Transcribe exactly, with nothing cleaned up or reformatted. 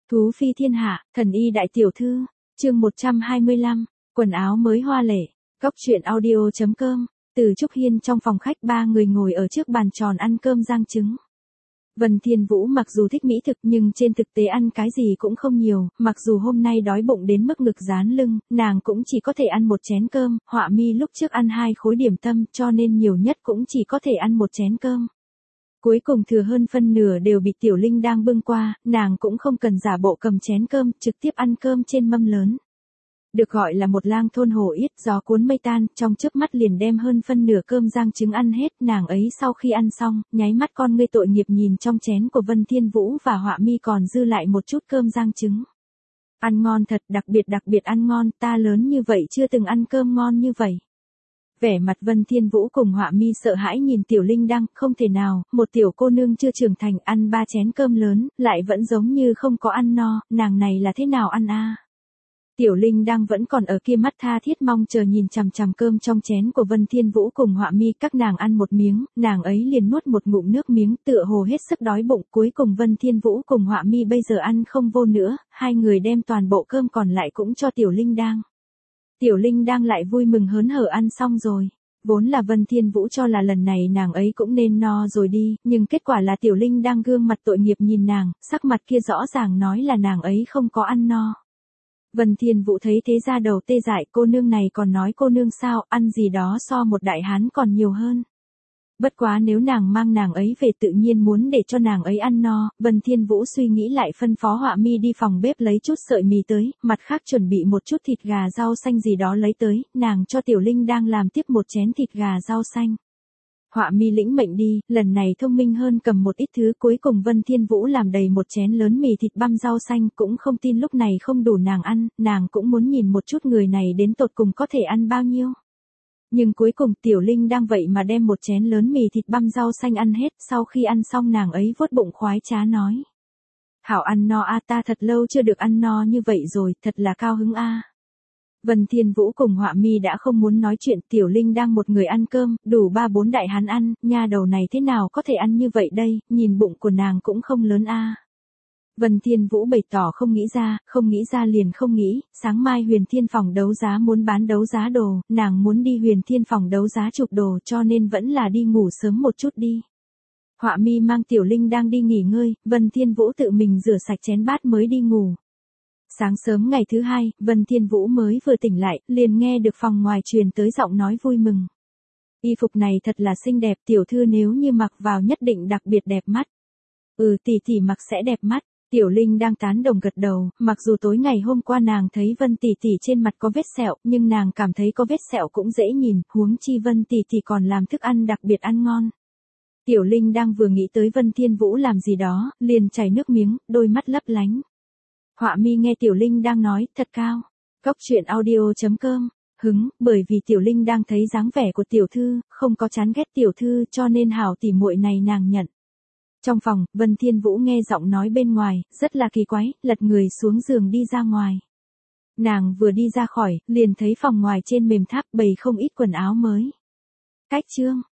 Thú phi thiên hạ, thần y đại tiểu thư, chương một trăm hai mươi lăm, quần áo mới hoa lệ, góc truyện audio chấm com, từ Trúc Hiên trong phòng khách ba người ngồi ở trước bàn tròn ăn cơm rang trứng. Vân Thiên Vũ mặc dù thích mỹ thực nhưng trên thực tế ăn cái gì cũng không nhiều, mặc dù hôm nay đói bụng đến mức ngực dán lưng, nàng cũng chỉ có thể ăn một chén cơm, Họa Mi lúc trước ăn hai khối điểm tâm cho nên nhiều nhất cũng chỉ có thể ăn một chén cơm. Cuối cùng thừa hơn phân nửa đều bị Tiểu Linh đang bưng qua, nàng cũng không cần giả bộ cầm chén cơm, trực tiếp ăn cơm trên mâm lớn. Được gọi là một lang thôn hổ yết gió cuốn mây tan, trong chớp mắt liền đem hơn phân nửa cơm rang trứng ăn hết, nàng ấy sau khi ăn xong, nháy mắt con ngươi tội nghiệp nhìn trong chén của Vân Thiên Vũ và Họa Mi còn dư lại một chút cơm rang trứng. Ăn ngon thật, đặc biệt đặc biệt ăn ngon, ta lớn như vậy chưa từng ăn cơm ngon như vậy. Vẻ mặt Vân Thiên Vũ cùng Họa Mi sợ hãi nhìn Tiểu Linh Đăng, không thể nào, một tiểu cô nương chưa trưởng thành ăn ba chén cơm lớn, lại vẫn giống như không có ăn no, nàng này là thế nào ăn a? À? Tiểu Linh Đăng vẫn còn ở kia mắt tha thiết mong chờ nhìn chằm chằm cơm trong chén của Vân Thiên Vũ cùng Họa Mi, các nàng ăn một miếng, nàng ấy liền nuốt một ngụm nước miếng, tựa hồ hết sức đói bụng, cuối cùng Vân Thiên Vũ cùng Họa Mi bây giờ ăn không vô nữa, hai người đem toàn bộ cơm còn lại cũng cho Tiểu Linh Đăng. Tiểu Linh đang lại vui mừng hớn hở ăn xong rồi. Vốn là Vân Thiên Vũ cho là lần này nàng ấy cũng nên no rồi đi, nhưng kết quả là Tiểu Linh đang gương mặt tội nghiệp nhìn nàng, sắc mặt kia rõ ràng nói là nàng ấy không có ăn no. Vân Thiên Vũ thấy thế ra đầu tê dại, cô nương này còn nói cô nương sao, ăn gì đó so một đại hán còn nhiều hơn. Bất quá nếu nàng mang nàng ấy về tự nhiên muốn để cho nàng ấy ăn no, Vân Thiên Vũ suy nghĩ lại phân phó Họa Mi đi phòng bếp lấy chút sợi mì tới, mặt khác chuẩn bị một chút thịt gà rau xanh gì đó lấy tới, nàng cho Tiểu Linh đang làm tiếp một chén thịt gà rau xanh. Họa Mi lĩnh mệnh đi, lần này thông minh hơn cầm một ít thứ, cuối cùng Vân Thiên Vũ làm đầy một chén lớn mì thịt băm rau xanh, cũng không tin lúc này không đủ nàng ăn, nàng cũng muốn nhìn một chút người này đến tột cùng có thể ăn bao nhiêu. Nhưng cuối cùng Tiểu Linh đang vậy mà đem một chén lớn mì thịt băm rau xanh ăn hết, sau khi ăn xong nàng ấy vuốt bụng khoái trá nói. Hảo ăn no a, ta thật lâu chưa được ăn no như vậy rồi, thật là cao hứng a. Vân Thiên Vũ cùng Họa Mi đã không muốn nói chuyện, Tiểu Linh đang một người ăn cơm, đủ ba bốn đại hán ăn, nha đầu này thế nào có thể ăn như vậy đây, nhìn bụng của nàng cũng không lớn a. Vân Thiên Vũ bày tỏ không nghĩ ra, không nghĩ ra liền không nghĩ, sáng mai Huyền Thiên phòng đấu giá muốn bán đấu giá đồ, nàng muốn đi Huyền Thiên phòng đấu giá chụp đồ cho nên vẫn là đi ngủ sớm một chút đi. Họa Mi mang Tiểu Linh đang đi nghỉ ngơi, Vân Thiên Vũ tự mình rửa sạch chén bát mới đi ngủ. Sáng sớm ngày thứ hai, Vân Thiên Vũ mới vừa tỉnh lại, liền nghe được phòng ngoài truyền tới giọng nói vui mừng. Y phục này thật là xinh đẹp, tiểu thư nếu như mặc vào nhất định đặc biệt đẹp mắt. Ừ, tỷ tỷ mặc sẽ đẹp mắt. Tiểu Linh đang tán đồng gật đầu, mặc dù tối ngày hôm qua nàng thấy Vân tỷ tỷ trên mặt có vết sẹo, nhưng nàng cảm thấy có vết sẹo cũng dễ nhìn, huống chi Vân tỷ tỷ còn làm thức ăn đặc biệt ăn ngon. Tiểu Linh đang vừa nghĩ tới Vân Thiên Vũ làm gì đó, liền chảy nước miếng, đôi mắt lấp lánh. Họa Mi nghe Tiểu Linh đang nói, thật cao. Góc truyện audio chấm com, hứng, bởi vì Tiểu Linh đang thấy dáng vẻ của tiểu thư, không có chán ghét tiểu thư cho nên hảo tỉ muội này nàng nhận. Trong phòng, Vân Thiên Vũ nghe giọng nói bên ngoài, rất là kỳ quái, lật người xuống giường đi ra ngoài. Nàng vừa đi ra khỏi, liền thấy phòng ngoài trên mềm tháp bày không ít quần áo mới. Cách chương,